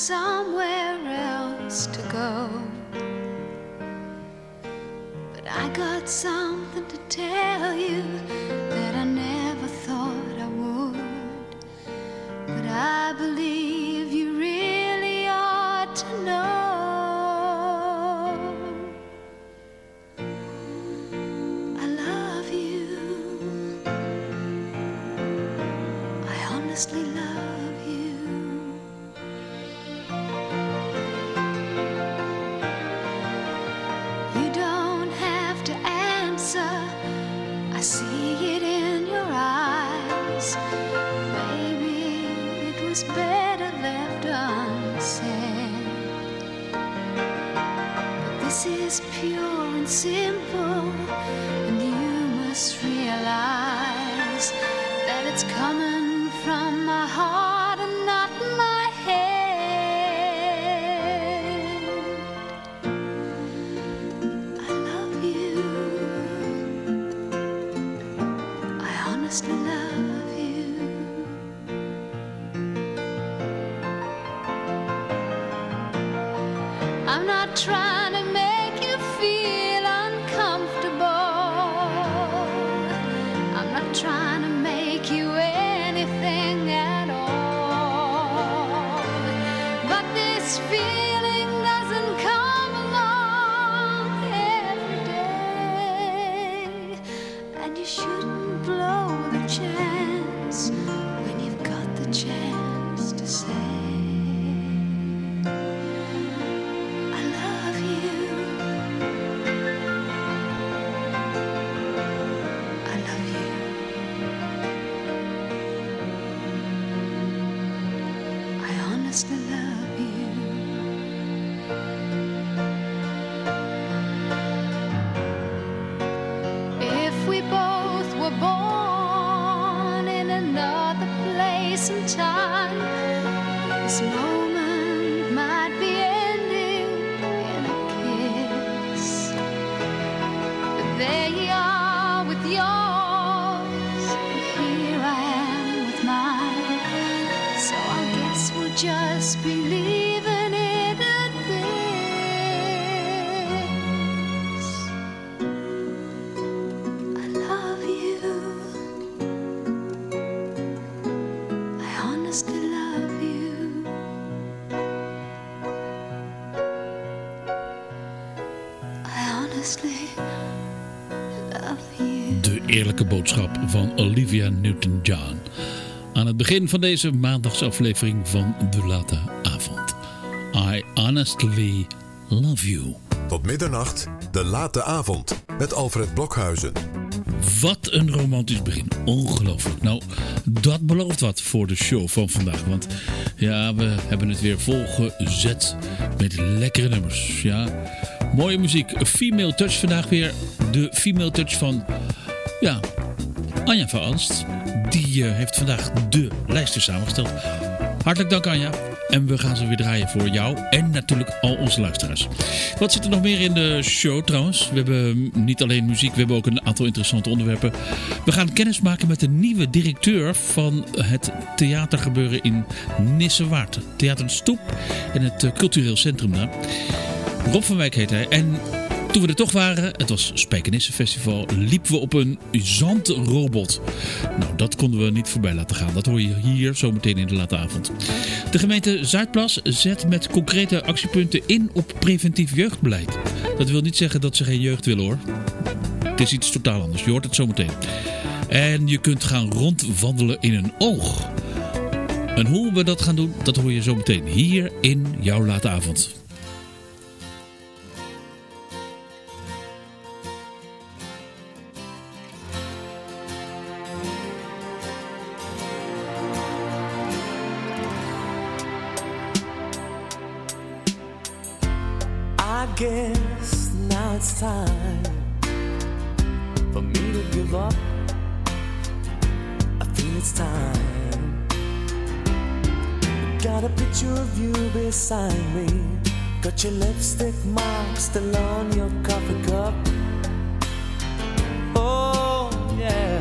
somewhere else to go. But I got something to tell you that I never thought I would. But I believe you really ought to know. I love you. I honestly love you. I see it in your eyes. Maybe it was better left unsaid. But this is pure and simple, and you must realize that it's coming from my heart and not my head. I love you. I love you. I'm not trying to make you feel uncomfortable. I'm not trying to make you anything at all. But this feeling doesn't come along every day, and you shouldn't blow the chance when you've got the chance to say I love you. I love you. I honestly love you. If we both were born in another place and time, this moment might be ending in a kiss. But there you are with yours, and here I am with mine. So I guess we'll just be leaving it at this. I love you. I honestly love you. I honestly love you. De eerlijke boodschap van Olivia Newton-John. Aan het begin van deze maandagsaflevering van De Late Avond. I honestly love you. Tot middernacht, De Late Avond met Alfred Blokhuizen. Wat een romantisch begin. Ongelooflijk. Nou, dat belooft wat voor de show van vandaag. Want ja, we hebben het weer volgezet met lekkere nummers. Ja, mooie muziek. Female Touch vandaag weer. De Female Touch van, ja, Anja van Alst. Die heeft vandaag de lijsten samengesteld. Hartelijk dank, Anja. En we gaan ze weer draaien voor jou en natuurlijk al onze luisteraars. Wat zit er nog meer in de show trouwens? We hebben niet alleen muziek, we hebben ook een aantal interessante onderwerpen. We gaan kennis maken met de nieuwe directeur van het theatergebeuren in Nissewaard. Theater de Stoep en het cultureel centrum daar. Rob van Wijk heet hij. En toen we er toch waren, het was Spijkenissenfestival, liepen we op een zandrobot. Nou, dat konden we niet voorbij laten gaan. Dat hoor je hier zometeen in de late avond. De gemeente Zuidplas zet met concrete actiepunten in op preventief jeugdbeleid. Dat wil niet zeggen dat ze geen jeugd willen, hoor. Het is iets totaal anders. Je hoort het zometeen. En je kunt gaan rondwandelen in een oog. En hoe we dat gaan doen, dat hoor je zometeen hier in jouw late avond. I guess now it's time for me to give up. I feel it's time. Got a picture of you beside me. Got your lipstick mark still on your coffee cup. Oh yeah.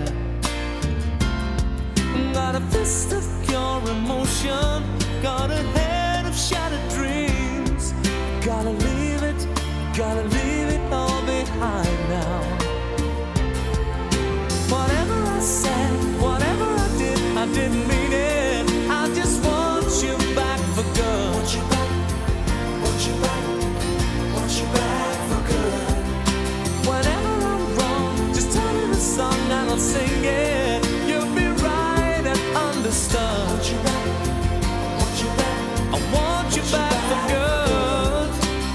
Got a fist of pure emotion. Got a head of shattered Gotta leave it all behind now. Whatever I said, whatever I didn't mean it. I just want you back for good. Want you back, want you back, want you back for good. Whenever I'm wrong, just tell me the song and I'll sing it. You'll be right and understood. Want you back, want you back, I want you back for good.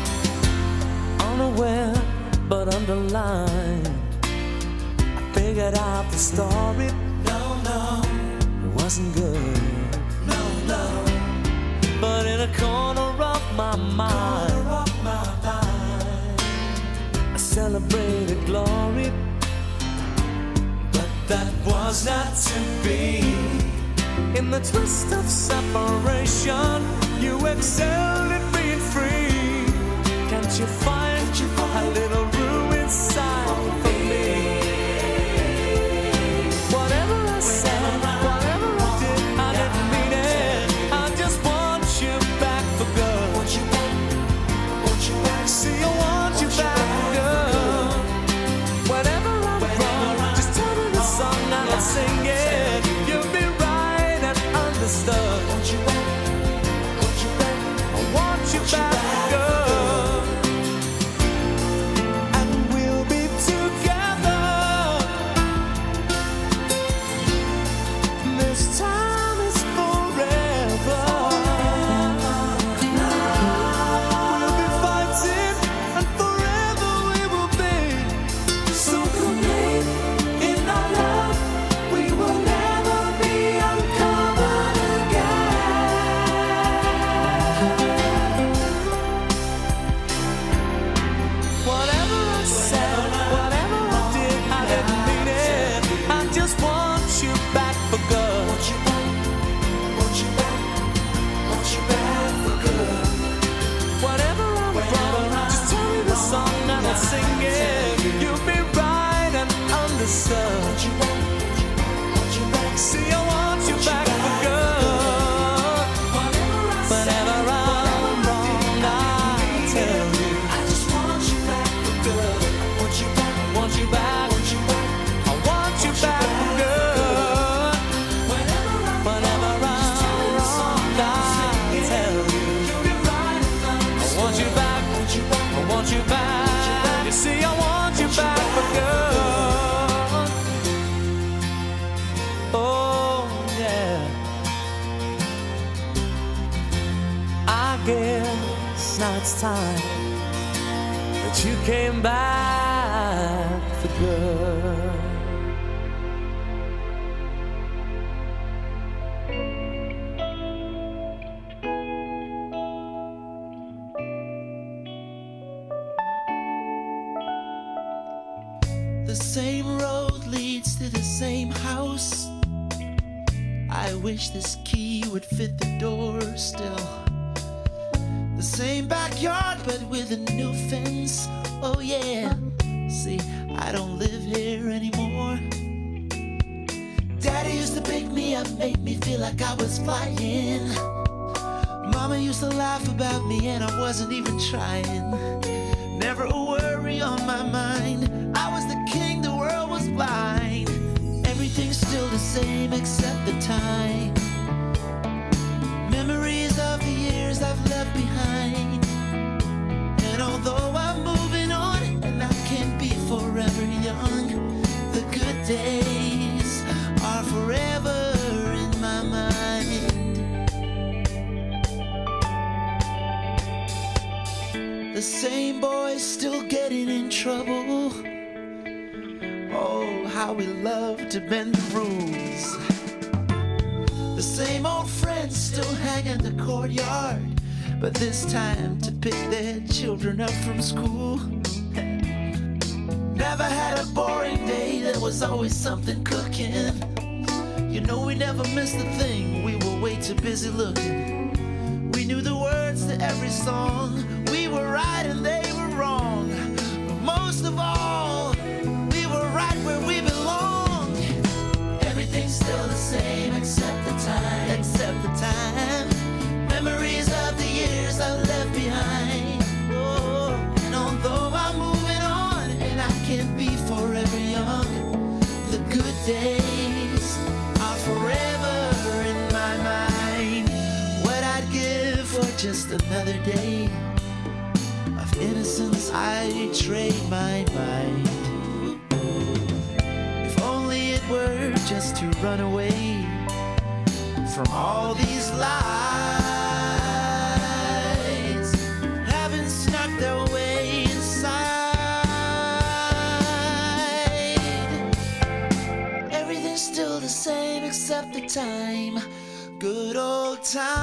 Unaware but underlined, I figured out the story. No, it wasn't good. No, but in a corner of my mind, I celebrated glory, but that was not to be. In the twist of separation, you excelled at being free. Can't you find a little room inside for me? Whatever I said, whatever I didn't mean it. I just want you back for good. Want you back, want you back. See, I want you back for good. Whenever I'm wrong, just tell me the song and I'll sing it. You'll be right and understood. Want you back, want you back. I want you back for good. See, I want you back for good. Whenever I'm wrong, I'll tell you. I just want you back for good. Want you back, want you back, want you back. I want you back for good. Whenever I'm wrong, I'll tell you. I want you back, I want you back. You see, I want you back for good. Guess now it's time that you came back for good. The same road leads to the same house. I wish this key would fit the door still. The same backyard, but with a new fence. Oh yeah. See, I don't live here anymore. Daddy used to pick me up, make me feel like I was flying. Mama used to laugh about me and I wasn't even trying. Never a worry on my mind. I was the king, the world was blind. Everything's still the same except the time. Memories of the years I've left behind. And although I'm moving on and I can't be forever young, the good days are forever in my mind. The same boys still getting in trouble. Oh, how we love to bend the rules. The same old friends still hang in the courtyard, but this time to pick their children up from school. Never had a boring day, there was always something cooking. You know we never missed a thing, we were way too busy looking. We knew the words to every song, we were right and they were wrong. But most of all, we were right where we belong. Everything's still the same except the time, except the time. Memories of the years I left behind. days are forever in my mind. What I'd give for just another day of innocence, I trade my mind. If only it were just to run away from all these lies, having snuck their way inside. Everything's still the same except the time, good old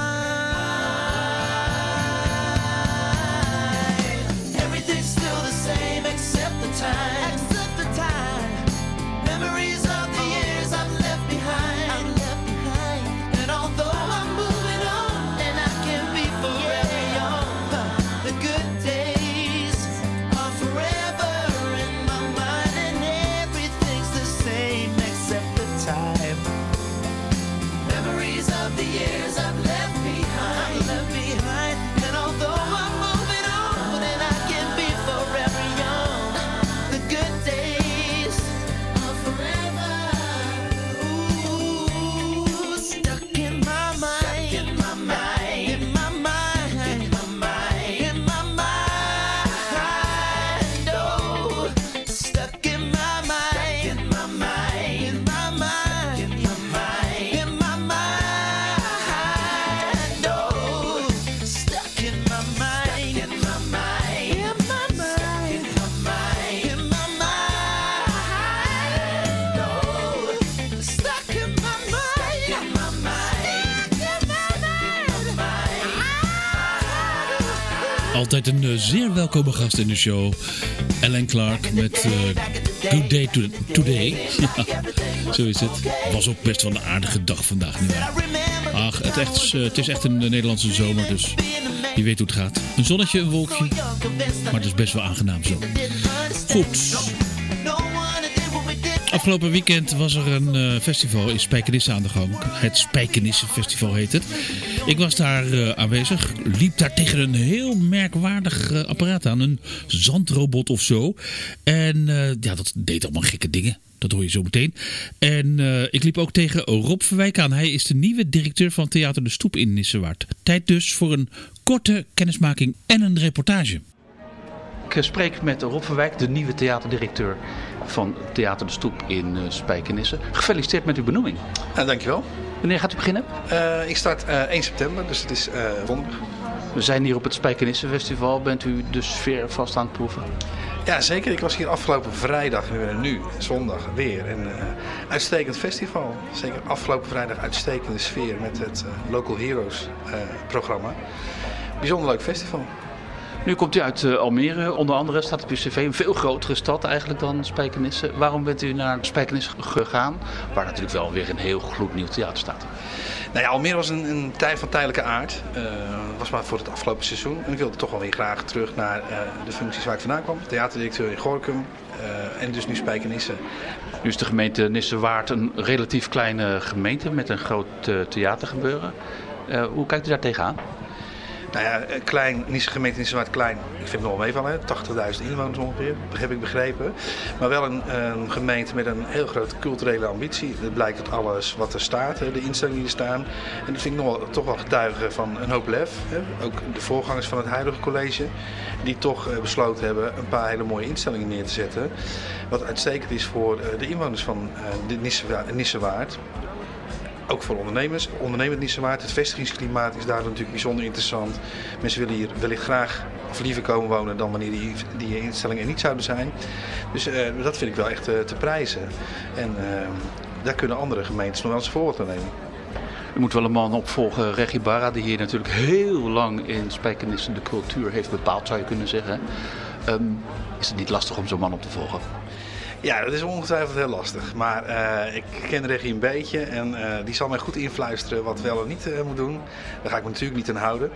time. Everything's still the same except the time, except the time. Memories of the years I've left behind, and although I'm moving on and I can be forever young, the good days are forever in my mind, and everything's the same except the time. Memories of the years I've left behind, and although I'm moving on and I can be forever young, the good days are forever. Ooh, stuck in my mind, in my mind, in my mind, in my mind, in my mind. Oh, stuck in my mind, in my mind, in my mind, in my mind, in my mind. Oh, stuck in my mind, in my mind, in my mind, in my mind, in my mind. Oh, stuck in my mind, in my mind, in my mind. Altijd een zeer welkome gast in de show. Ellen Clark met Good Day Today. Ja, zo is het. Was ook best wel een aardige dag vandaag. Nietwaar? Ach, het is echt een Nederlandse zomer, dus je weet hoe het gaat. Een zonnetje, een wolkje, maar het is best wel aangenaam zo. Goed. Afgelopen weekend was er een festival in Spijkenisse aan de gang. Het Spijkenisse Festival heet het. Ik was daar aanwezig. Liep daar tegen een heel merkwaardig apparaat aan. Een zandrobot of zo. En ja, dat deed allemaal gekke dingen. Dat hoor je zo meteen. En ik liep ook tegen Rob Verwijk aan. Hij is de nieuwe directeur van Theater de Stoep in Nissewaard. Tijd dus voor een korte kennismaking en een reportage. Ik spreek met Rob Verwijk, de nieuwe theaterdirecteur van Theater de Stoep in Spijkenisse. Gefeliciteerd met uw benoeming. Dankjewel. Wanneer gaat u beginnen? Ik start 1 september, dus het is donderdag. We zijn hier op het Spijkenisse Festival. Bent u de sfeer vast aan het proeven? Ja, zeker. Ik was hier afgelopen vrijdag en nu zondag weer. Een uitstekend festival. Zeker afgelopen vrijdag uitstekende sfeer met het Local Heroes programma. Bijzonder leuk festival. Nu komt u uit Almere, onder andere staat op uw cv, een veel grotere stad eigenlijk dan Spijkenisse. Waarom bent u naar Spijkenisse gegaan, waar natuurlijk wel weer een heel gloednieuw theater staat? Nou ja, Almere was een tijd van tijdelijke aard. Was maar voor het afgelopen seizoen. En ik wilde toch wel weer graag terug naar de functies waar ik vandaan kwam. Theaterdirecteur in Gorinchem en dus nu Spijkenisse. Nu is de gemeente Nissewaard een relatief kleine gemeente met een groot theatergebeuren. Hoe kijkt u daar tegenaan? Nou ja, gemeente Nissewaard klein. Ik vind het nog wel meevallen, 80.000 inwoners ongeveer, heb ik begrepen. Maar wel een gemeente met een heel grote culturele ambitie. Dat blijkt uit alles wat er staat, de instellingen die er staan. En dat vind ik toch wel getuigen van een hoop lef. Ook de voorgangers van het huidige college, die toch besloten hebben een paar hele mooie instellingen neer te zetten. Wat uitstekend is voor de inwoners van Nissewaard. Ook voor ondernemers. Ondernemend Nissewaard. Het vestigingsklimaat is daar natuurlijk bijzonder interessant. Mensen willen hier wellicht graag of liever komen wonen dan wanneer die instellingen er niet zouden zijn. Dus dat vind ik wel echt te prijzen. En daar kunnen andere gemeentes nog wel eens voorbeeld aan nemen. Er moet wel een man opvolgen, Regie Barra, die hier natuurlijk heel lang in Spijkenisse de cultuur heeft bepaald, zou je kunnen zeggen. Is het niet lastig om zo'n man op te volgen? Ja, dat is ongetwijfeld heel lastig. Maar ik ken Regie een beetje en die zal mij goed influisteren wat wel en niet moet doen. Daar ga ik me natuurlijk niet aan houden.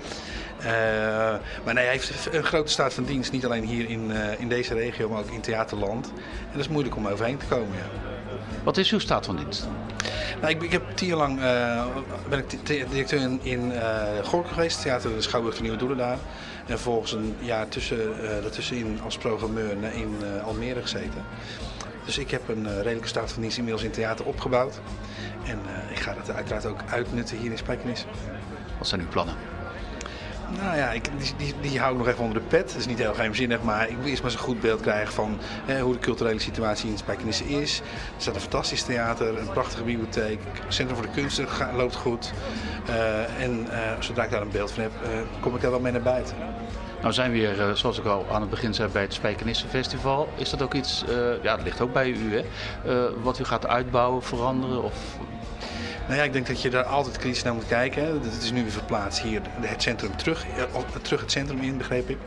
Maar nee, hij heeft een grote staat van dienst, niet alleen hier in deze regio, maar ook in theaterland. En dat is moeilijk om overheen te komen, ja. Wat is uw staat van dienst? Nou, ik heb 10 jaar lang ben ik directeur in Gorinchem geweest, Theater de Schouwburg de Nieuwe Doelen daar. En vervolgens een jaar daartussenin als programmeur in Almere gezeten. Dus ik heb een redelijke staat van dienst inmiddels in het theater opgebouwd. En ik ga dat uiteraard ook uitnutten hier in Spijkenisse. Wat zijn uw plannen? Nou ja, die hou ik nog even onder de pet. Dat is niet heel geheimzinnig, maar ik wil eerst maar eens een goed beeld krijgen van hoe de culturele situatie in Spijkenisse is. Er staat een fantastisch theater, een prachtige bibliotheek, het Centrum voor de Kunsten loopt goed. Zodra ik daar een beeld van heb, kom ik daar wel mee naar buiten. Nou zijn we weer, zoals ik al aan het begin zei, bij het Spijkenisse Festival. Is dat ook iets, dat ligt ook bij u, hè? Wat u gaat uitbouwen, veranderen? Of... Nou ja, ik denk dat je daar altijd kritisch naar moet kijken. Het is nu weer verplaatst hier het centrum terug het centrum in, begreep ik.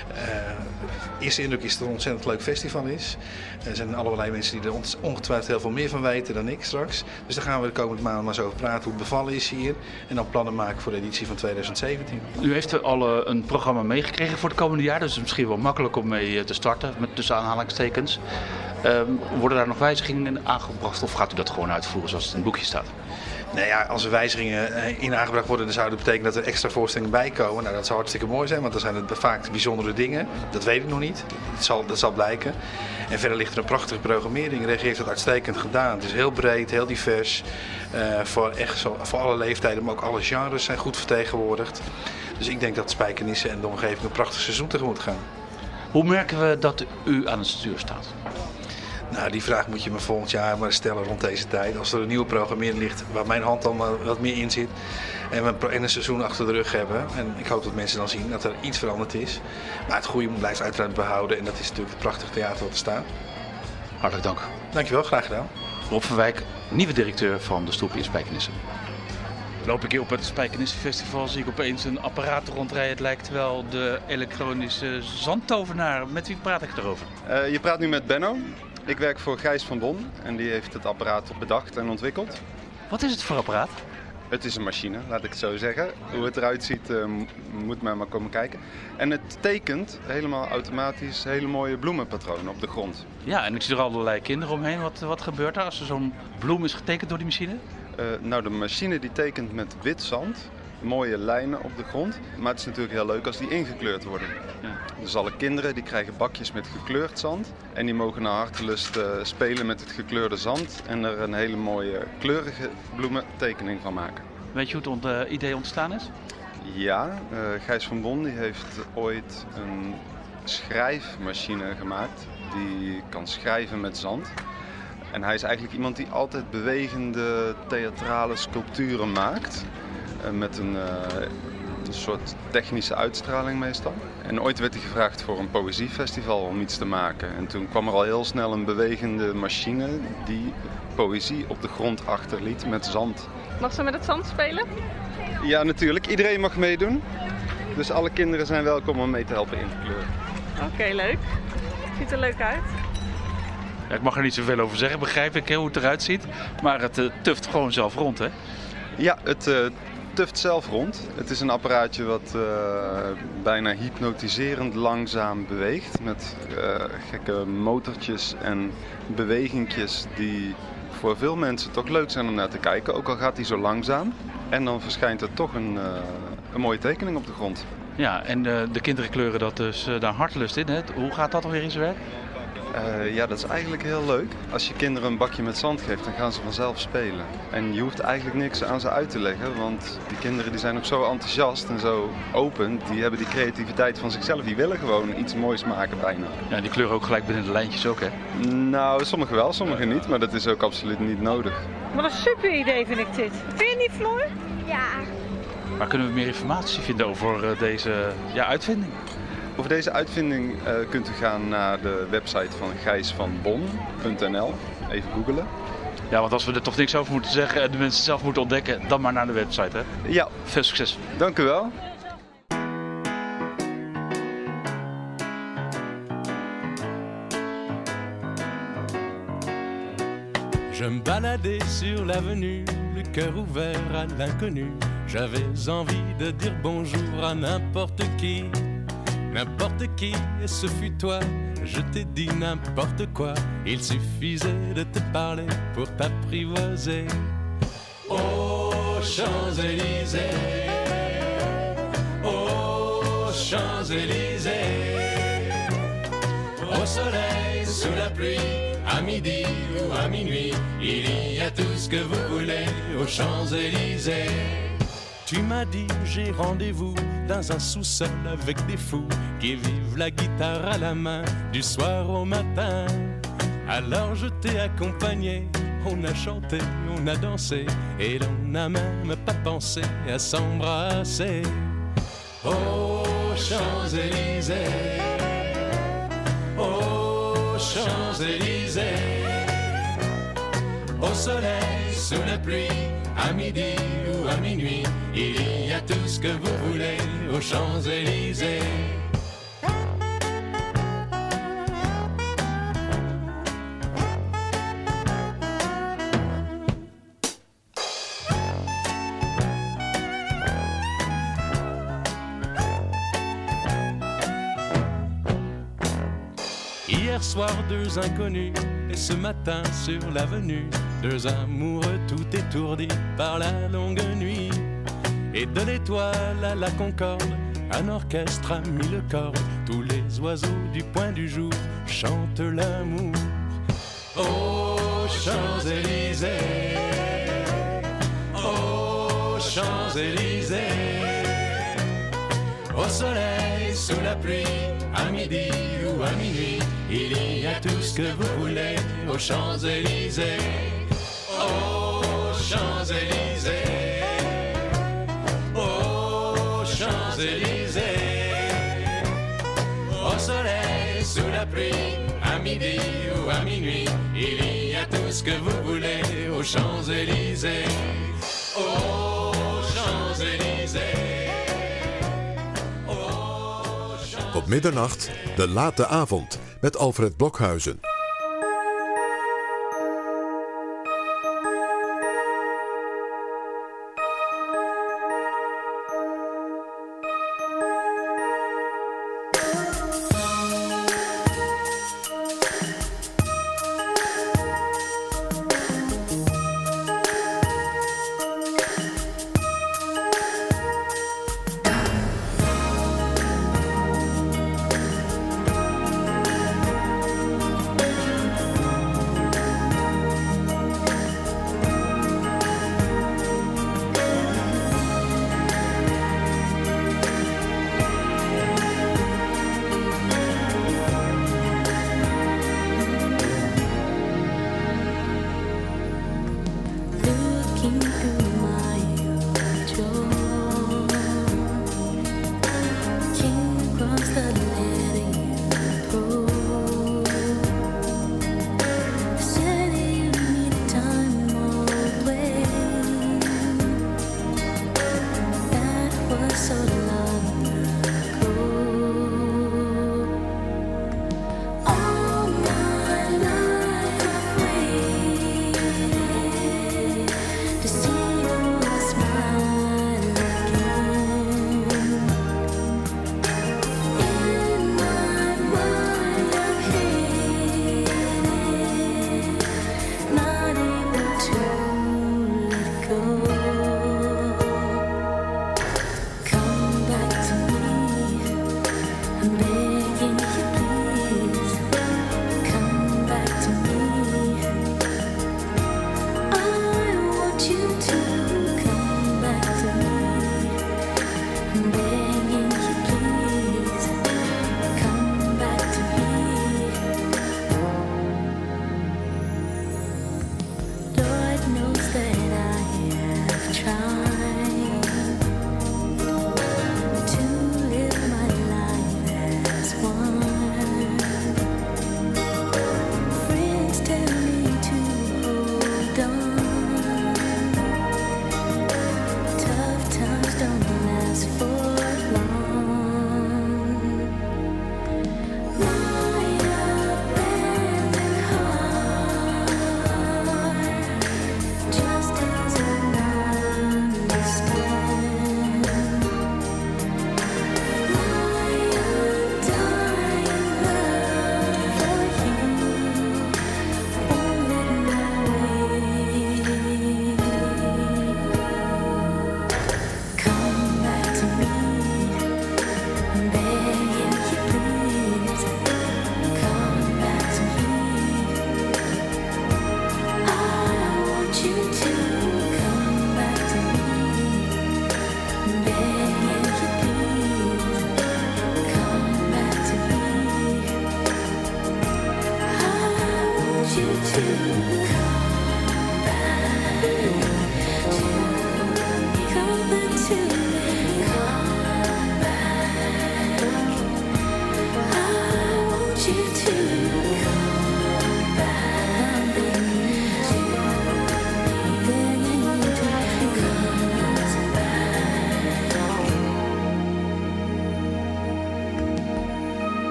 Eerste indruk is dat het een ontzettend leuk festival is. Er zijn allerlei mensen die er ongetwijfeld heel veel meer van weten dan ik straks. Dus daar gaan we de komende maanden maar zo over praten hoe het bevallen is hier. En dan plannen maken voor de editie van 2017. U heeft al een programma meegekregen voor het komende jaar. Dus het is misschien wel makkelijk om mee te starten, met tussen aanhalingstekens. Worden daar nog wijzigingen in aangebracht of gaat u dat gewoon uitvoeren zoals het in het boekje staat? Nou ja, als er wijzigingen in aangebracht worden, dan zou dat betekenen dat er extra voorstellingen bij komen. Nou, dat zou hartstikke mooi zijn, want dan zijn het vaak bijzondere dingen. Dat weet ik nog niet. Dat zal blijken. En verder ligt er een prachtige programmering. De regie heeft dat uitstekend gedaan. Het is heel breed, heel divers. Voor alle leeftijden, maar ook alle genres zijn goed vertegenwoordigd. Dus ik denk dat Spijkenisse en de omgeving een prachtig seizoen tegemoet gaan. Hoe merken we dat u aan het stuur staat? Nou, die vraag moet je me volgend jaar maar stellen rond deze tijd. Als er een nieuwe programmering ligt waar mijn hand dan wat meer in zit en we een seizoen achter de rug hebben. En ik hoop dat mensen dan zien dat er iets veranderd is. Maar het goede blijft uiteraard behouden en dat is natuurlijk het prachtige theater wat er staat. Hartelijk dank. Dankjewel, graag gedaan. Rob van Wijk, nieuwe directeur van de Stoep in Spijkenisse. Loop ik hier op het Spijkenisse Festival, zie ik opeens een apparaat rondrijden. Het lijkt wel de elektronische zandtovenaar. Met wie praat ik erover? Je praat nu met Benno. Ik werk voor Gijs van Bon en die heeft het apparaat bedacht en ontwikkeld. Wat is het voor apparaat? Het is een machine, laat ik het zo zeggen. Hoe het eruit ziet, moet men maar komen kijken. En het tekent helemaal automatisch hele mooie bloemenpatronen op de grond. Ja, en ik zie er allerlei kinderen omheen. Wat gebeurt er als er zo'n bloem is getekend door die machine? De machine die tekent met wit zand. Mooie lijnen op de grond. Maar het is natuurlijk heel leuk als die ingekleurd worden. Ja. Dus alle kinderen die krijgen bakjes met gekleurd zand. En die mogen naar hartelust spelen met het gekleurde zand. En er een hele mooie kleurige bloementekening van maken. Weet je hoe het idee ontstaan is? Ja, Gijs van Bon die heeft ooit een schrijfmachine gemaakt. Die kan schrijven met zand. En hij is eigenlijk iemand die altijd bewegende theatrale sculpturen maakt. Met een soort technische uitstraling meestal. En ooit werd hij gevraagd voor een poëziefestival om iets te maken. En toen kwam er al heel snel een bewegende machine die poëzie op de grond achterliet met zand. Mag ze met het zand spelen? Ja, natuurlijk. Iedereen mag meedoen. Dus alle kinderen zijn welkom om mee te helpen in te kleuren. Oké, leuk. Ziet er leuk uit. Ja, ik mag er niet zoveel over zeggen, begrijp ik hoe het eruit ziet. Maar het tuft gewoon zelf rond, hè? Ja, het tuft zelf rond. Het is een apparaatje wat bijna hypnotiserend langzaam beweegt. Met gekke motortjes en bewegingjes die voor veel mensen toch leuk zijn om naar te kijken. Ook al gaat hij zo langzaam. En dan verschijnt er toch een mooie tekening op de grond. Ja, en de kinderen kleuren dat dus naar hartelust in. Hè? Hoe gaat dat alweer in zijn werk? Ja, dat is eigenlijk heel leuk. Als je kinderen een bakje met zand geeft, dan gaan ze vanzelf spelen. En je hoeft eigenlijk niks aan ze uit te leggen, want die kinderen die zijn ook zo enthousiast en zo open. Die hebben die creativiteit van zichzelf, die willen gewoon iets moois maken bijna. Ja, die kleuren ook gelijk binnen de lijntjes ook, hè? Nou, sommigen wel, sommigen niet, maar dat is ook absoluut niet nodig. Wat een super idee vind ik dit. Vind je niet, Floor? Ja. Waar kunnen we meer informatie vinden over deze uitvinding? Over deze uitvinding kunt u gaan naar de website van gijsvanbon.nl. Even googlen. Ja, want als we er toch niks over moeten zeggen en de mensen zelf moeten ontdekken, dan maar naar de website, hè? Ja. Veel succes. Dank u wel. Je me baladais sur l'avenue, le cœur ouvert à l'inconnu. J'avais envie de dire bonjour à n'importe qui. N'importe qui, et ce fut toi, je t'ai dit n'importe quoi. Il suffisait de te parler pour t'apprivoiser. Oh, Champs-Élysées, oh, Champs-Élysées, au soleil sous la pluie, à midi ou à minuit, il y a tout ce que vous voulez aux Champs-Élysées. Tu m'as dit j'ai rendez-vous dans un sous-sol avec des fous qui vivent la guitare à la main du soir au matin. Alors je t'ai accompagné, on a chanté, on a dansé et l'on n'a même pas pensé à s'embrasser. Aux Champs-Élysées, aux Champs-Élysées, au soleil, sous la pluie, à midi ou à minuit, il y a tout ce que vous voulez aux Champs-Élysées. Hier soir, deux inconnus, et ce matin sur l'avenue, deux amoureux tout étourdis par la longue nuit. Et de l'étoile à la Concorde, un orchestre a mis le corps. Tous les oiseaux du point du jour chantent l'amour. Aux Champs-Élysées, aux Champs-Élysées, au soleil, sous la pluie, à midi ou à minuit, il y a tout ce que vous voulez aux Champs-Élysées. Aux Champs-Élysées, aux Champs-Élysées, au soleil, sous la pluie, à midi ou à minuit, il y a tout ce que vous voulez aux Champs-Élysées. Aux Champs-Élysées. Tot middernacht, de late avond met Alfred Blokhuizen.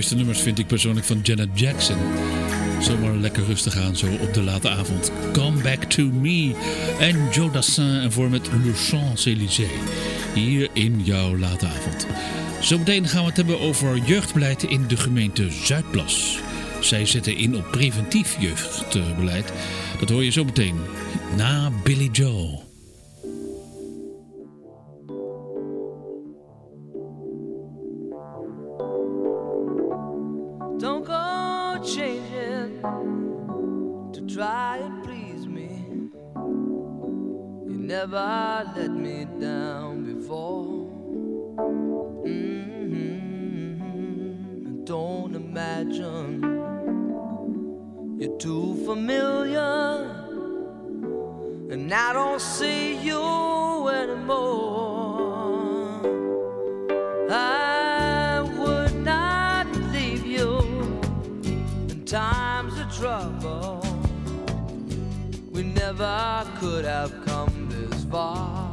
mooiste nummers vind ik persoonlijk van Janet Jackson. Zomaar lekker rustig aan zo op de late avond. Come Back to Me en Joe Dassin en voor met Le Champs-Élysées. Hier in jouw late avond. Zometeen gaan we het hebben over jeugdbeleid in de gemeente Zuidplas. Zij zetten in op preventief jeugdbeleid. Dat hoor je zo meteen na Billy Joel. Don't go changing to try and please me. You never let me down before. Don't imagine you're too familiar, and I don't see you anymore. I would not leave you in times of trouble. We never could have come this far.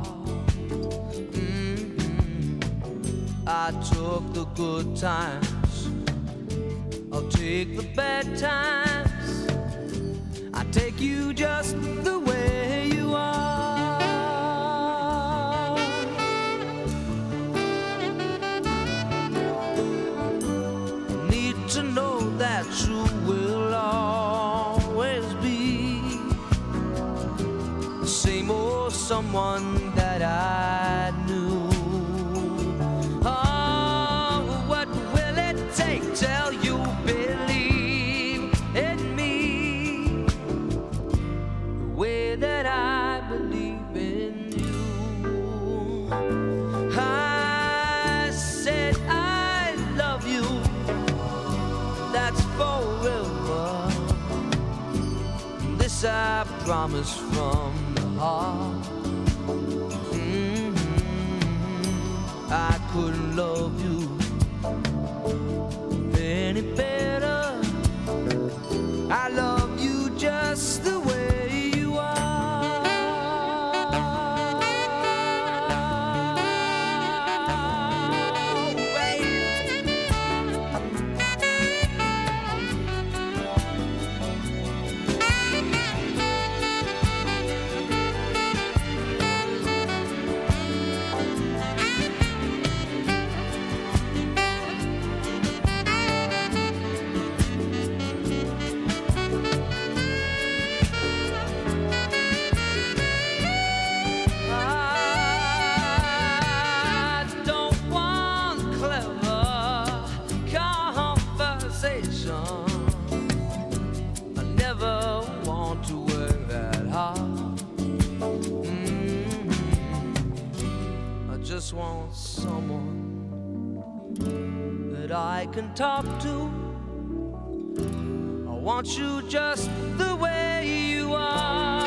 I took the good times, I'll take the bad times. I take you just the way you are. Need to know that you will always be the same old someone that I knew. Till you believe in me the way that I believe in you. I said I love you, that's forever. This I promise from the heart. I couldn't love you any better. I love you just the way you are. Just want someone that I can talk to. I want you just the way you are.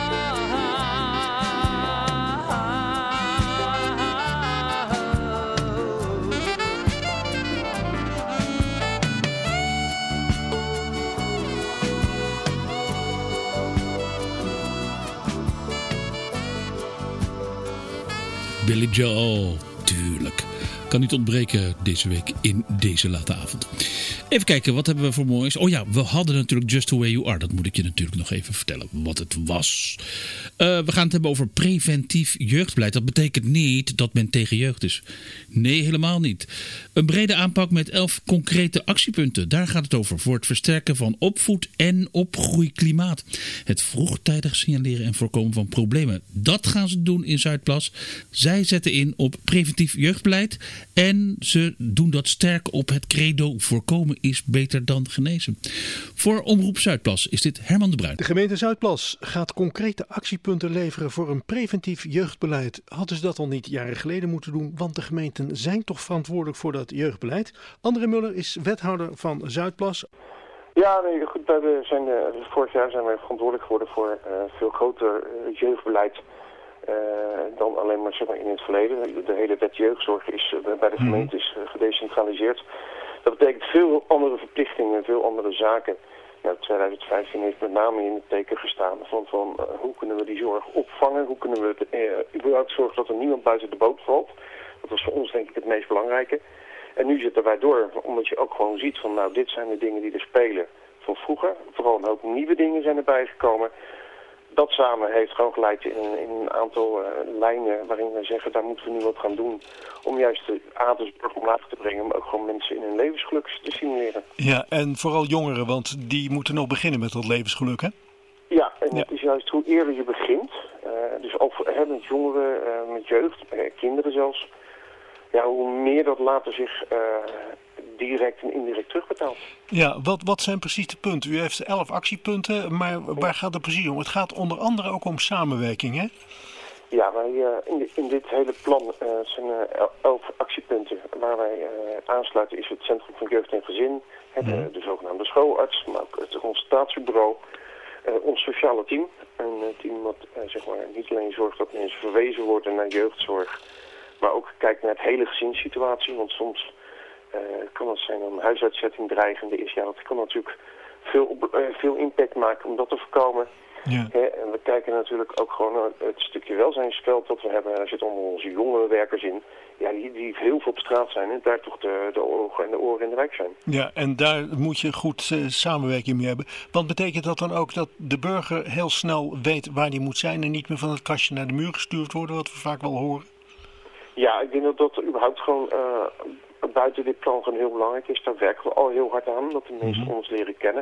Billy Joel, tuurlijk. Kan niet ontbreken deze week in deze late avond. Even kijken, wat hebben we voor moois? Oh ja, we hadden natuurlijk Just The Way You Are. Dat moet ik je natuurlijk nog even vertellen wat het was. We gaan het hebben over preventief jeugdbeleid. Dat betekent niet dat men tegen jeugd is. Nee, helemaal niet. Een brede aanpak met 11 concrete actiepunten. Daar gaat het over. Voor het versterken van opvoed- en opgroeiklimaat. Het vroegtijdig signaleren en voorkomen van problemen. Dat gaan ze doen in Zuidplas. Zij zetten in op preventief jeugdbeleid. En ze doen dat sterk op het credo voorkomen is beter dan genezen. Voor Omroep Zuidplas is dit Herman de Bruin. De gemeente Zuidplas gaat concrete actiepunten leveren voor een preventief jeugdbeleid. Hadden ze dat al niet jaren geleden moeten doen, want de gemeenten zijn toch verantwoordelijk voor dat jeugdbeleid. André Muller is wethouder van Zuidplas. Ja, nee, goed. Vorig jaar zijn wij verantwoordelijk geworden voor veel groter jeugdbeleid dan alleen maar, zeg maar in het verleden. De hele wet jeugdzorg is bij de gemeente is gedecentraliseerd. Dat betekent veel andere verplichtingen, veel andere zaken. Nou, 2015 heeft met name in het teken gestaan van hoe kunnen we die zorg opvangen, hoe kunnen we überhaupt zorgen dat er niemand buiten de boot valt. Dat was voor ons denk ik het meest belangrijke. En nu zitten wij door, omdat je ook gewoon ziet van, nou, dit zijn de dingen die er spelen van vroeger. Vooral een hoop nieuwe dingen zijn erbij gekomen. Dat samen heeft gewoon geleid in een aantal lijnen waarin we zeggen, daar moeten we nu wat gaan doen. Om juist de adersburg omlaag te brengen, maar ook gewoon mensen in hun levensgeluk te stimuleren. Ja, en vooral jongeren, want die moeten nog beginnen met dat levensgeluk, hè? Ja, en het is juist hoe eerder je begint, dus ook met jongeren, met jeugd, kinderen zelfs, ja, hoe meer dat later zich direct en indirect terugbetaalt. Ja, wat zijn precies de punten? U heeft 11 actiepunten, maar waar gaat het precies om? Het gaat onder andere ook om samenwerking, hè? Ja, wij in dit hele plan zijn 11 actiepunten. Waar wij aansluiten is het Centrum van Jeugd en Gezin, de zogenaamde schoolarts, maar ook het consultatiebureau, ons sociale team. Een team wat zeg maar niet alleen zorgt dat mensen verwezen worden naar jeugdzorg, maar ook kijkt naar het hele gezinssituatie. Want soms kan het zijn een huisuitzetting dreigende is. Ja, dat kan natuurlijk veel impact maken om dat te voorkomen. Ja. En we kijken natuurlijk ook gewoon naar het stukje welzijnsveld dat we hebben. Daar zitten allemaal onze jongere werkers in. Ja, die heel veel op straat zijn en daar toch de ogen en de oren in de wijk zijn. Ja, en daar moet je goed samenwerking mee hebben. Want betekent dat dan ook dat de burger heel snel weet waar die moet zijn en niet meer van het kastje naar de muur gestuurd worden, wat we vaak wel horen? Ja, ik denk dat dat überhaupt gewoon buiten dit plan gewoon heel belangrijk is. Daar werken we al heel hard aan, dat de mensen ons leren kennen.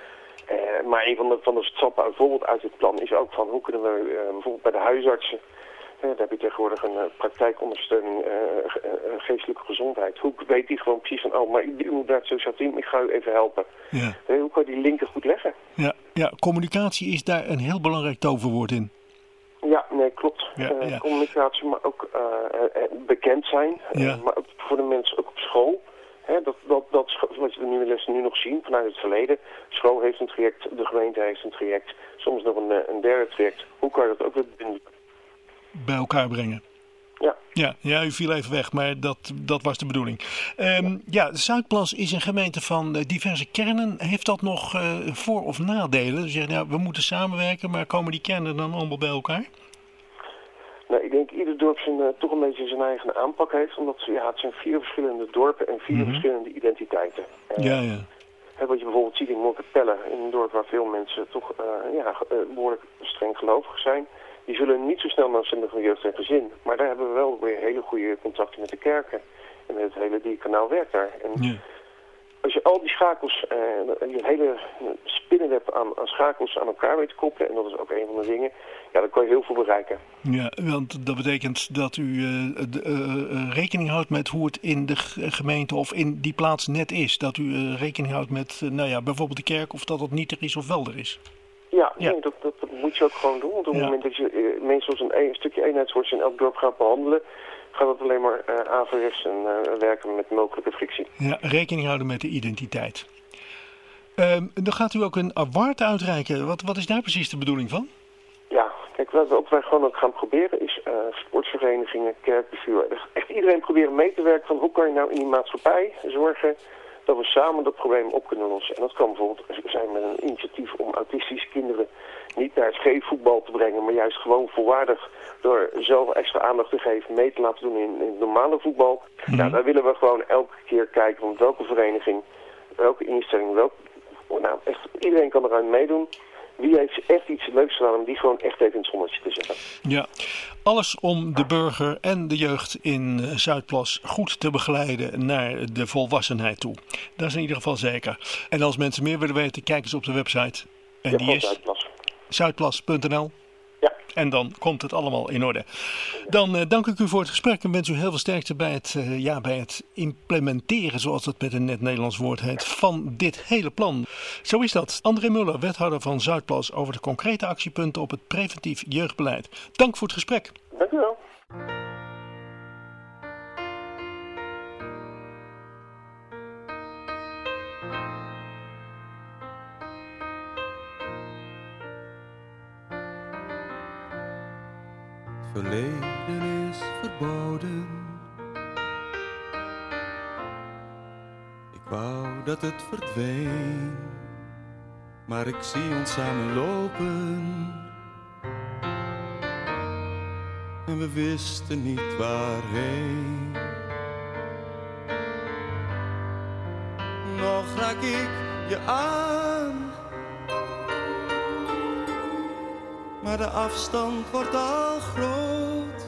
Maar een van de stappen bijvoorbeeld uit dit plan is ook van hoe kunnen we bijvoorbeeld bij de huisartsen, daar heb je tegenwoordig een praktijkondersteuning geestelijke gezondheid. Hoe weet die gewoon precies van, maar u moet naar het sociaal team, ik ga u even helpen. Ja. Hoe kan je die linken goed leggen? Ja, communicatie is daar een heel belangrijk toverwoord in. Ja, nee, klopt. Ja. Communicatie, maar ook bekend zijn. Maar ook voor de mensen ook op school. Dat is wat je de lessen nu nog zien vanuit het verleden. School heeft een traject, de gemeente heeft een traject. Soms nog een derde traject. Hoe kan je dat ook weer bij elkaar brengen? Ja, u viel even weg, maar dat was de bedoeling. Zuidplas is een gemeente van diverse kernen. Heeft dat nog voor- of nadelen? Dus zeggen, we moeten samenwerken, maar komen die kernen dan allemaal bij elkaar? Nou, ik denk ieder dorp toch een beetje zijn eigen aanpak heeft. Omdat het zijn 4 verschillende dorpen en 4 verschillende identiteiten. Wat je bijvoorbeeld ziet in Moorkapelle, in een dorp waar veel mensen toch behoorlijk streng gelovig zijn. Die zullen niet zo snel naar het Centrum van Jeugd en Gezin. Maar daar hebben we wel weer hele goede contacten met de kerken. En met het hele diakonaal werk daar. En als je al die schakels, je hele spinnenweb aan schakels aan elkaar weet te koppelen, en dat is ook een van de dingen, dan kan je heel veel bereiken. Ja, want dat betekent dat u rekening houdt met hoe het in de gemeente of in die plaats net is. Dat u rekening houdt met bijvoorbeeld de kerk, of dat het niet er is of wel er is. Nee, dat moet je ook gewoon doen. Want op het moment dat je mensen als een stukje eenheidsworst in elk dorp gaat behandelen, gaat het alleen maar averechts en werken met mogelijke frictie. Ja, rekening houden met de identiteit. Dan gaat u ook een award uitreiken. Wat is daar precies de bedoeling van? Ja, kijk, wat wij gewoon ook gaan proberen is sportverenigingen, kerkbestuur, echt iedereen proberen mee te werken van hoe kan je nou in die maatschappij zorgen dat we samen dat probleem op kunnen lossen. En dat kan bijvoorbeeld zijn met een initiatief om autistische kinderen niet naar het scheefvoetbal te brengen, maar juist gewoon volwaardig door zelf extra aandacht te geven, mee te laten doen in het normale voetbal. Daar willen we gewoon elke keer kijken van welke vereniging, welke instelling, echt iedereen kan eraan meedoen. Wie heeft echt iets leuks gedaan om die gewoon echt even in het zonnetje te zetten. Ja, alles om de burger en de jeugd in Zuidplas goed te begeleiden naar de volwassenheid toe. Dat is in ieder geval zeker. En als mensen meer willen weten, kijk eens op de website. En die is zuidplas.nl. Ja. En dan komt het allemaal in orde. Dan dank ik u voor het gesprek en wens u heel veel sterkte bij het implementeren, zoals het met een net Nederlands woord heet, van dit hele plan. Zo is dat. André Muller, wethouder van Zuidplas, over de concrete actiepunten op het preventief jeugdbeleid. Dank voor het gesprek. Dank u wel. Verleden is verboden. Ik wou dat het verdween, maar ik zie ons samen lopen. En we wisten niet waarheen. raak ik je aan. Maar de afstand wordt al groot.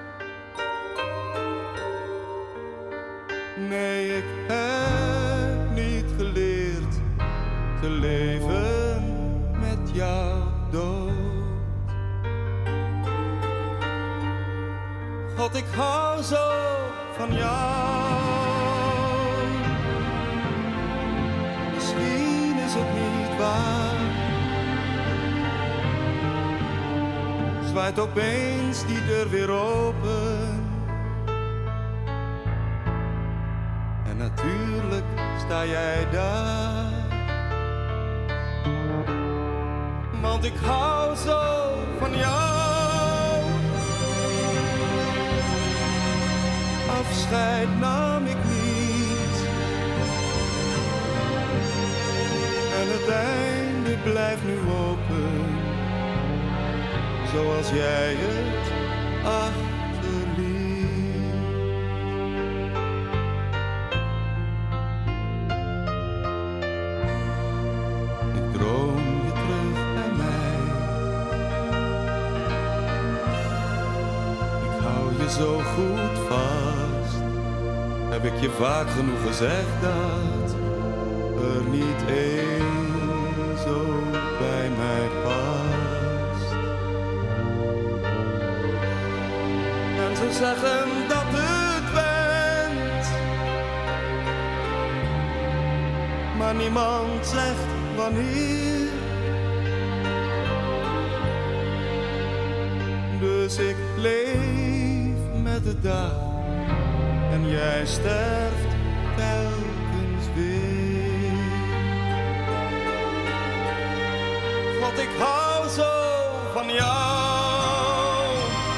Nee, ik heb niet geleerd te leven met jou dood. God, ik hou zo van jou. Misschien is het niet waar. Zwaait opeens die deur weer open. En natuurlijk sta jij daar. Want ik hou zo van jou. Afscheid nam ik niet. En het einde blijft nu open. Zoals jij het achterliet. Ik droom je terug bij mij. Ik hou je zo goed vast. Heb ik je vaak genoeg gezegd dat er niet één zo bij mij past. En ze zeggen dat het went, maar niemand zegt wanneer. Dus ik leef met de dag en jij sterft telkens weer. God, ik hou zo van jou.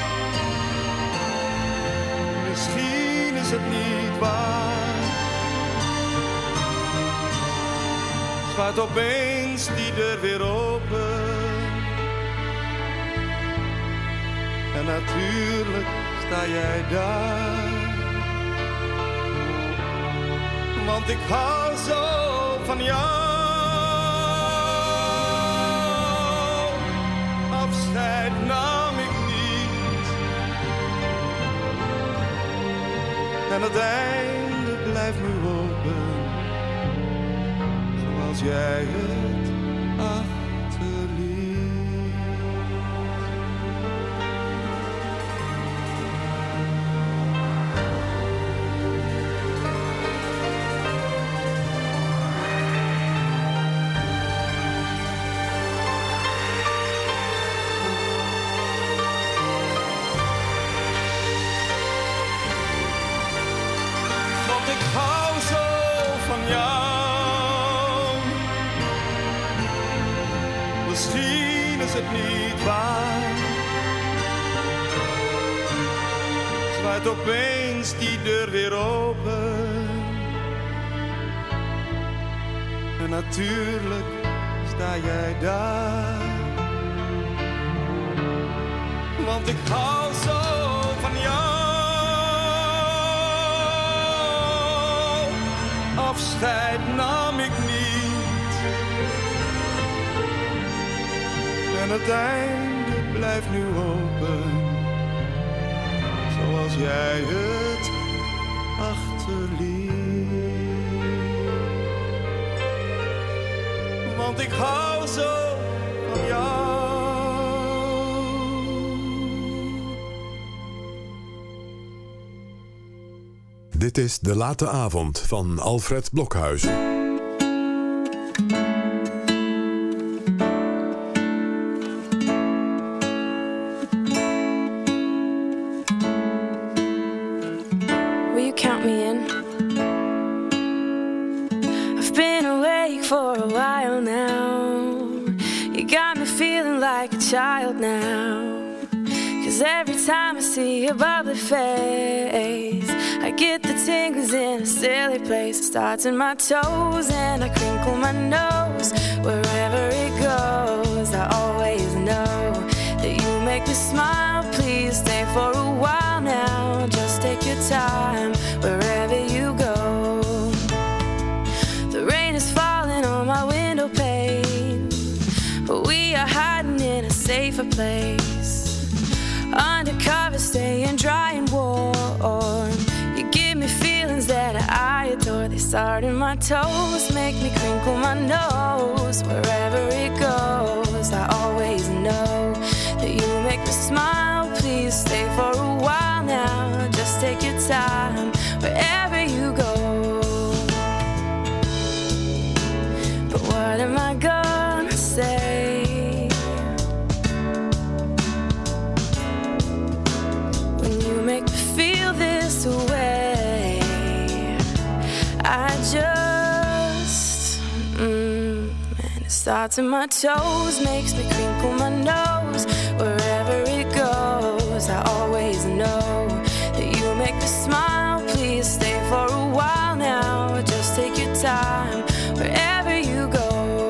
Misschien is het niet waar. Zwaait opeens die deur weer open. En natuurlijk sta jij daar. Want ik hou zo van jou. Afscheid nam ik niet. En het einde blijft nu open. Zoals jij het achterliet. Misschien is het niet waar. Zwaait opeens die deur weer open. En natuurlijk sta jij daar. Want ik hou zo van jou. Afscheid nam ik niet. En het einde blijft nu open. Zoals jij het achterliet. Want ik hou zo van jou. Dit is De Late Avond van Alfred Blokhuizen. Child now, 'cause every time I see your bubbly face, I get the tingles in a silly place. It starts in my toes and I crinkle my nose. Wherever it goes, I always know that you make me smile. Please stay for a while now. Just take your time wherever you go. The rain is safer place. Undercover, staying dry and warm. You give me feelings that I adore. They start in my toes, make me crinkle my nose. Wherever it goes, I always know that you make me smile. Please stay for a while now. Just take your time wherever you go. But what am I gonna say when you make me feel this way? I just and it starts in my toes, makes me crinkle my nose. Wherever it goes, I always know that you make me smile. Please stay for a while now. Just take your time wherever you go.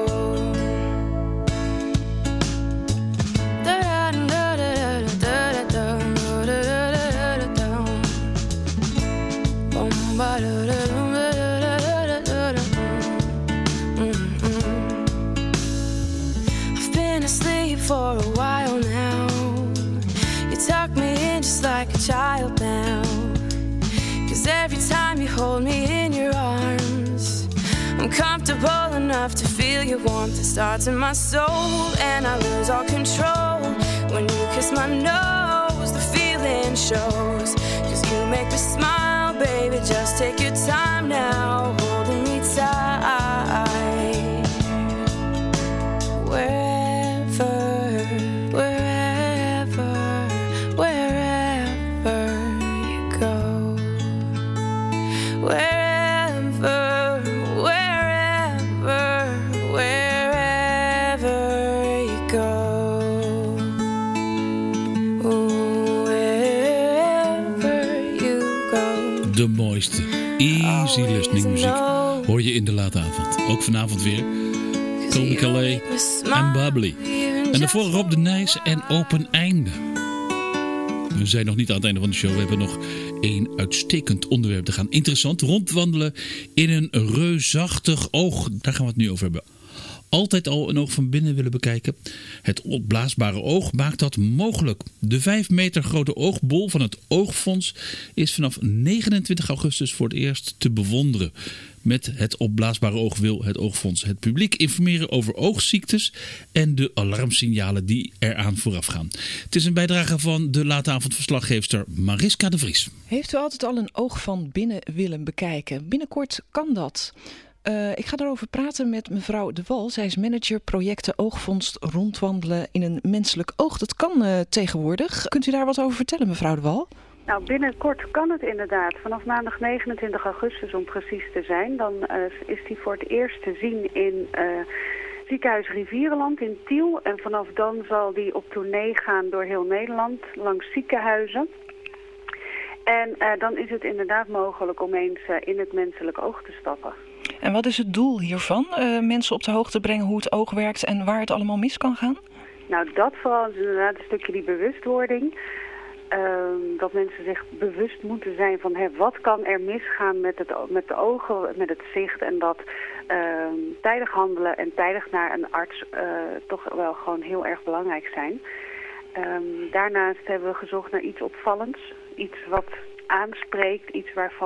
I've been asleep for a while now. You tuck me in just like a child now. 'Cause every time you hold me in your arms, I'm comfortable enough to feel your warmth. It starts in my soul and I lose all control. When you kiss my nose, the feeling shows. 'Cause you make me smile, baby, just take your time now, holding me tight. Wherever, wherever, wherever you go. Wherever, wherever, wherever you go. Wherever you go. De mooiste easy listening muziek hoor je in de late avond. Ook vanavond weer. Colby Calais en Bubbly. En daarvoor Rob de Nijs en Open Einde. We zijn nog niet aan het einde van de show. We hebben nog 1 uitstekend onderwerp te gaan. Interessant, rondwandelen in een reusachtig oog. Daar gaan we het nu over hebben. Altijd al een oog van binnen willen bekijken. Het opblaasbare oog maakt dat mogelijk. De 5 meter grote oogbol van het Oogfonds is vanaf 29 augustus voor het eerst te bewonderen. Met het opblaasbare oog wil het Oogfonds het publiek informeren over oogziektes en de alarmsignalen die eraan vooraf gaan. Het is een bijdrage van de late avondverslaggeefster Mariska de Vries. Heeft u altijd al een oog van binnen willen bekijken? Binnenkort kan dat. Ik ga daarover praten met mevrouw De Wal. Zij is manager projecten Oogfonds rondwandelen in een menselijk oog. Dat kan tegenwoordig. Kunt u daar wat over vertellen, mevrouw De Wal? Nou, binnenkort kan het inderdaad. Vanaf maandag 29 augustus om precies te zijn. Dan is die voor het eerst te zien in ziekenhuis Rivierenland in Tiel. En vanaf dan zal die op tournee gaan door heel Nederland langs ziekenhuizen. En dan is het inderdaad mogelijk om eens in het menselijk oog te stappen. En wat is het doel hiervan? Mensen op de hoogte brengen hoe het oog werkt en waar het allemaal mis kan gaan? Nou, dat vooral is inderdaad een stukje die bewustwording. Dat mensen zich bewust moeten zijn van wat kan er misgaan met de ogen, met het zicht. En dat tijdig handelen en tijdig naar een arts toch wel gewoon heel erg belangrijk zijn. Daarnaast hebben we gezocht naar iets opvallends. Iets wat aanspreekt, iets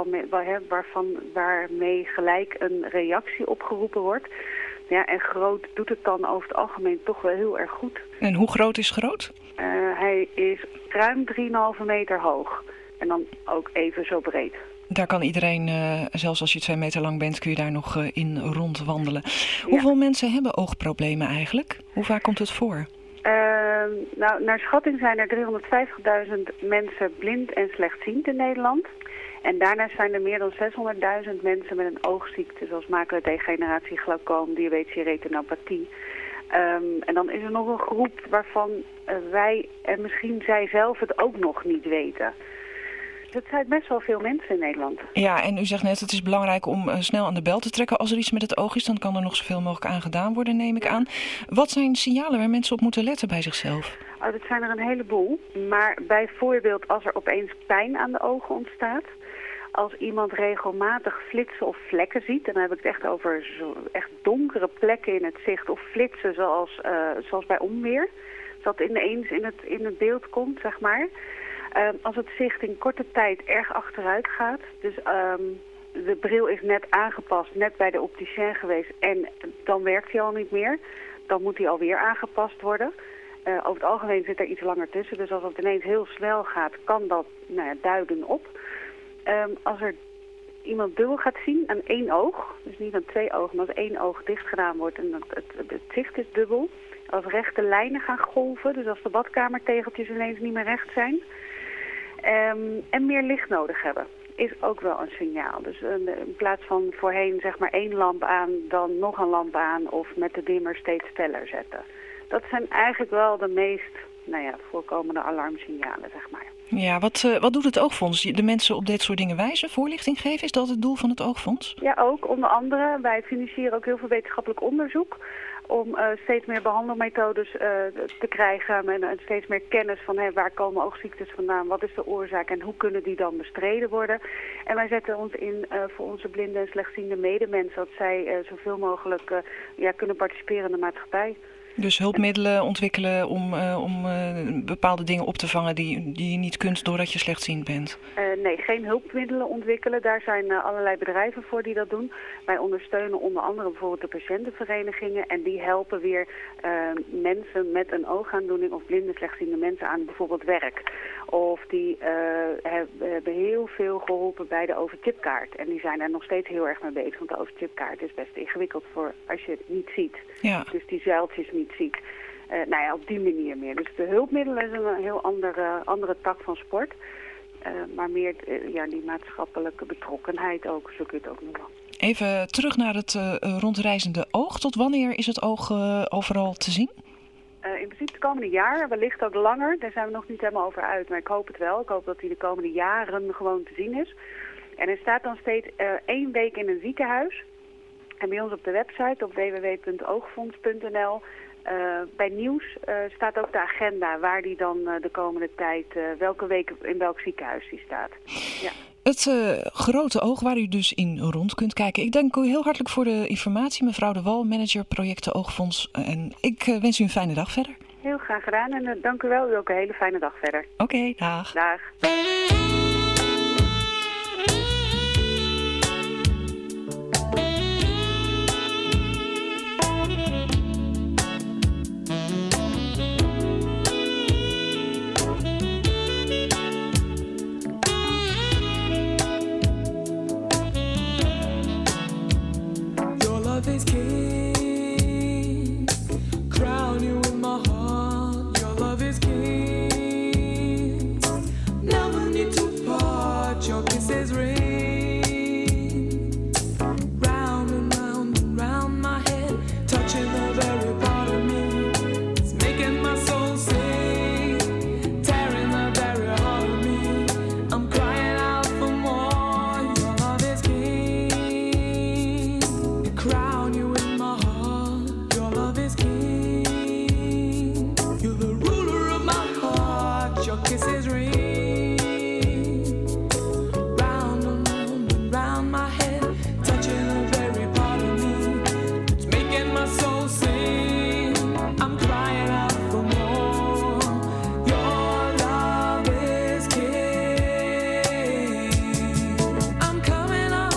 waarmee gelijk een reactie opgeroepen wordt. Ja, en groot doet het dan over het algemeen toch wel heel erg goed. En hoe groot is groot? Hij is ruim 3,5 meter hoog. En dan ook even zo breed. Daar kan iedereen, zelfs als je 2 meter lang bent, kun je daar nog in rondwandelen. Hoeveel mensen hebben oogproblemen eigenlijk? Hoe vaak komt het voor? Nou, naar schatting zijn er 350.000 mensen blind en slechtziend in Nederland. En daarnaast zijn er meer dan 600.000 mensen met een oogziekte, zoals maculadegeneratie, glaucoom, diabetische retinopathie. En dan is er nog een groep waarvan wij en misschien zij zelf het ook nog niet weten. Dat zijn best wel veel mensen in Nederland. Ja, en u zegt net, het is belangrijk om snel aan de bel te trekken. Als er iets met het oog is, dan kan er nog zoveel mogelijk aan gedaan worden, neem ik aan. Wat zijn signalen waar mensen op moeten letten bij zichzelf? Oh, dat zijn er een heleboel. Maar bijvoorbeeld als er opeens pijn aan de ogen ontstaat. Als iemand regelmatig flitsen of vlekken ziet, en dan heb ik het echt over echt donkere plekken in het zicht. Of flitsen zoals bij onweer. dat ineens in het beeld komt, zeg maar. Als het zicht in korte tijd erg achteruit gaat, dus de bril is net aangepast, net bij de opticien geweest en dan werkt hij al niet meer, dan moet hij alweer aangepast worden. Over het algemeen zit er iets langer tussen, dus als het ineens heel snel gaat, kan dat duiden op. Als er iemand dubbel gaat zien aan één oog, dus niet aan twee ogen, maar als één oog dicht gedaan wordt en het zicht is dubbel, als rechte lijnen gaan golven, dus als de badkamertegeltjes ineens niet meer recht zijn, en meer licht nodig hebben, is ook wel een signaal. Dus in plaats van voorheen zeg maar 1 lamp aan, dan nog een lamp aan of met de dimmer steeds feller zetten. Dat zijn eigenlijk wel de meest voorkomende alarmsignalen, zeg maar. Ja, wat doet het Oogfonds? De mensen op dit soort dingen wijzen, voorlichting geven? Is dat het doel van het Oogfonds? Ja, ook. Onder andere. Wij financieren ook heel veel wetenschappelijk onderzoek om steeds meer behandelmethodes te krijgen en steeds meer kennis van waar komen oogziektes vandaan, wat is de oorzaak en hoe kunnen die dan bestreden worden. En wij zetten ons in voor onze blinde en slechtziende medemensen, dat zij zoveel mogelijk kunnen participeren in de maatschappij. Dus hulpmiddelen ontwikkelen om bepaalde dingen op te vangen die je niet kunt doordat je slechtziend bent? Nee, geen hulpmiddelen ontwikkelen. Daar zijn allerlei bedrijven voor die dat doen. Wij ondersteunen onder andere bijvoorbeeld de patiëntenverenigingen en die helpen weer mensen met een oogaandoening of blinde slechtziende mensen aan bijvoorbeeld werk. Of die hebben heel veel geholpen bij de overchipkaart. En die zijn daar nog steeds heel erg mee bezig, want de overchipkaart is best ingewikkeld voor als je het niet ziet. Ja. Dus die zuiltjes niet ziet. Op die manier meer. Dus de hulpmiddelen is een heel andere tak van sport. Maar meer die maatschappelijke betrokkenheid ook, zo kun je het ook noemen. Even terug naar het rondreizende oog. Tot wanneer is het oog overal te zien? In principe het komende jaar, wellicht ook langer. Daar zijn we nog niet helemaal over uit, maar ik hoop het wel. Ik hoop dat hij de komende jaren gewoon te zien is. En hij staat dan steeds 1 week in een ziekenhuis. En bij ons op de website op www.oogfonds.nl bij nieuws staat ook de agenda waar die dan de komende tijd, welke week in welk ziekenhuis die staat. Ja. Het grote oog waar u dus in rond kunt kijken. Ik dank u heel hartelijk voor de informatie, mevrouw De Wal, manager projecten Oogfonds. En ik wens u een fijne dag verder. Heel graag gedaan en dank u wel. U ook een hele fijne dag verder. Oké, dag. Dag. Is king, crown you in my heart. Your love is king. Never need to part. Your kisses ring round and round and round my head, touching the very part of me. It's making my soul sing, tearing the very heart of me. I'm crying out for more. Your love is king. Crown you in my heart, your love is king. You're the ruler of my heart, your kisses ring round and round and round my head, touching the very part of me. It's making my soul sing. I'm crying out for more. Your love is king. I'm coming up.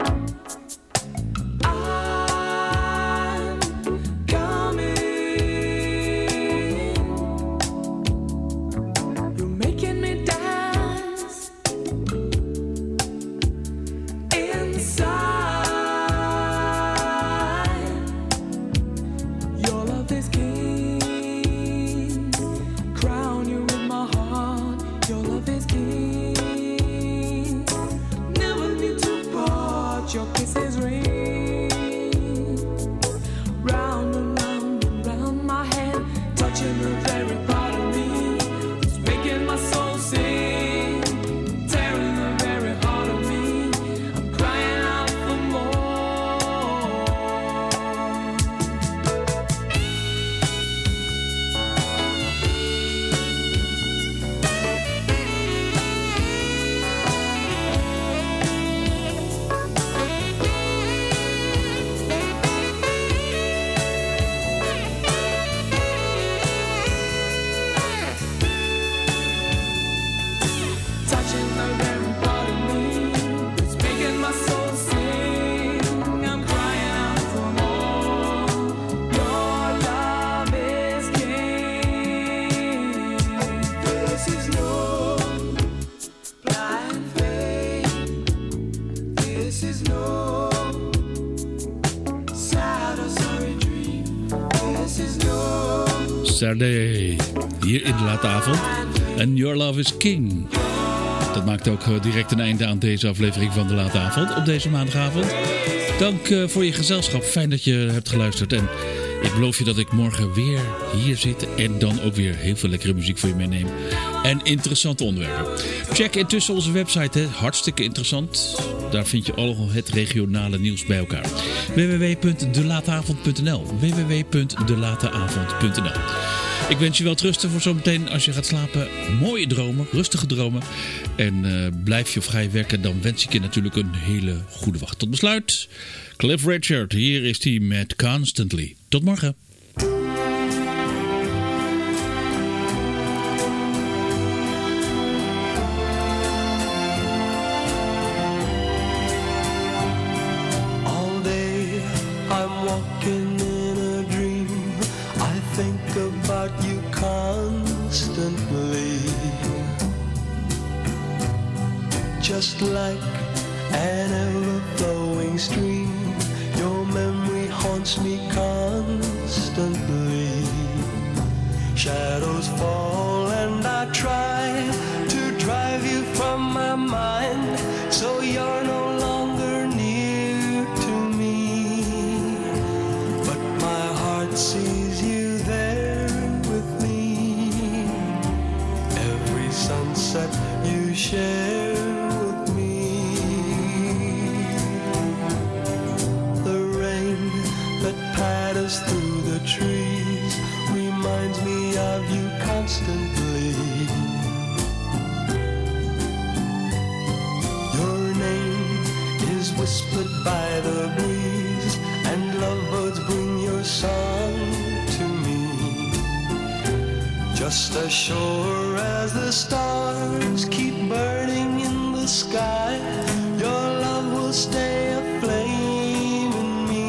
Your kisses ring round and round and round my head, touching the very part of me. It's making my soul sing, tearing the very heart of me. I'm crying out for more. Saturday, hier in de late avond. En Your Love is King. Dat maakt ook direct een einde aan deze aflevering van de late avond op deze maandagavond. Dank voor je gezelschap. Fijn dat je hebt geluisterd. En ik beloof je dat ik morgen weer hier zit en dan ook weer heel veel lekkere muziek voor je meeneem. En interessante onderwerpen. Check intussen onze website, hè. Hartstikke interessant. Daar vind je al het regionale nieuws bij elkaar. www.delateavond.nl www.delateavond.nl Ik wens je wel rusten voor zometeen als je gaat slapen. Mooie dromen, rustige dromen. En blijf je vrij werken, dan wens ik je natuurlijk een hele goede wacht. Tot besluit, Cliff Richard, hier is hij met Constantly. Tot morgen. All day I'm walking in a dream. I think about you constantly. Just like an ever-flowing stream, your memory haunts me constantly. Shadows fall and I try to drive you from my mind, so you're no longer near to me. But my heart sees you there with me. Every sunset you share with me. The rain that patters through the trees reminds me of you constantly. Your name is whispered by the breeze, and lovebirds bring your song to me. Just as sure as the stars keep burning in the sky, your love will stay aflame in me.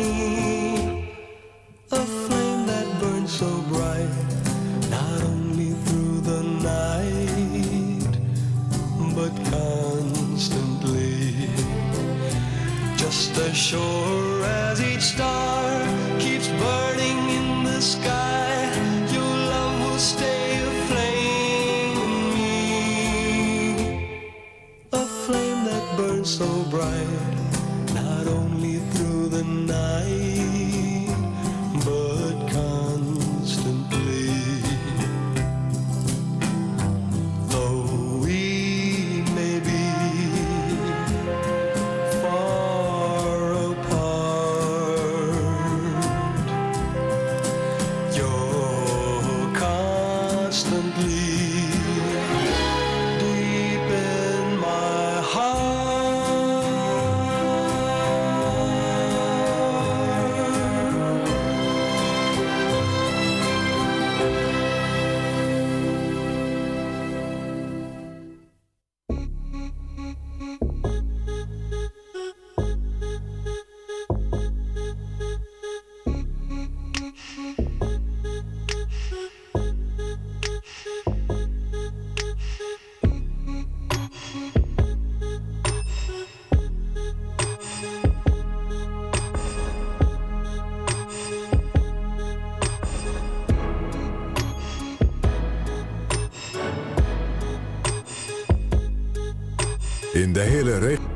A flame that burns so bright, not only through the night, but constantly. Just as sure as each star keeps burning in the sky, your love will stay aflame in me. A flame that burns so bright, not only through the night, but constantly. Though we may be far apart, you're constantly deep in my heart. In de hele regio.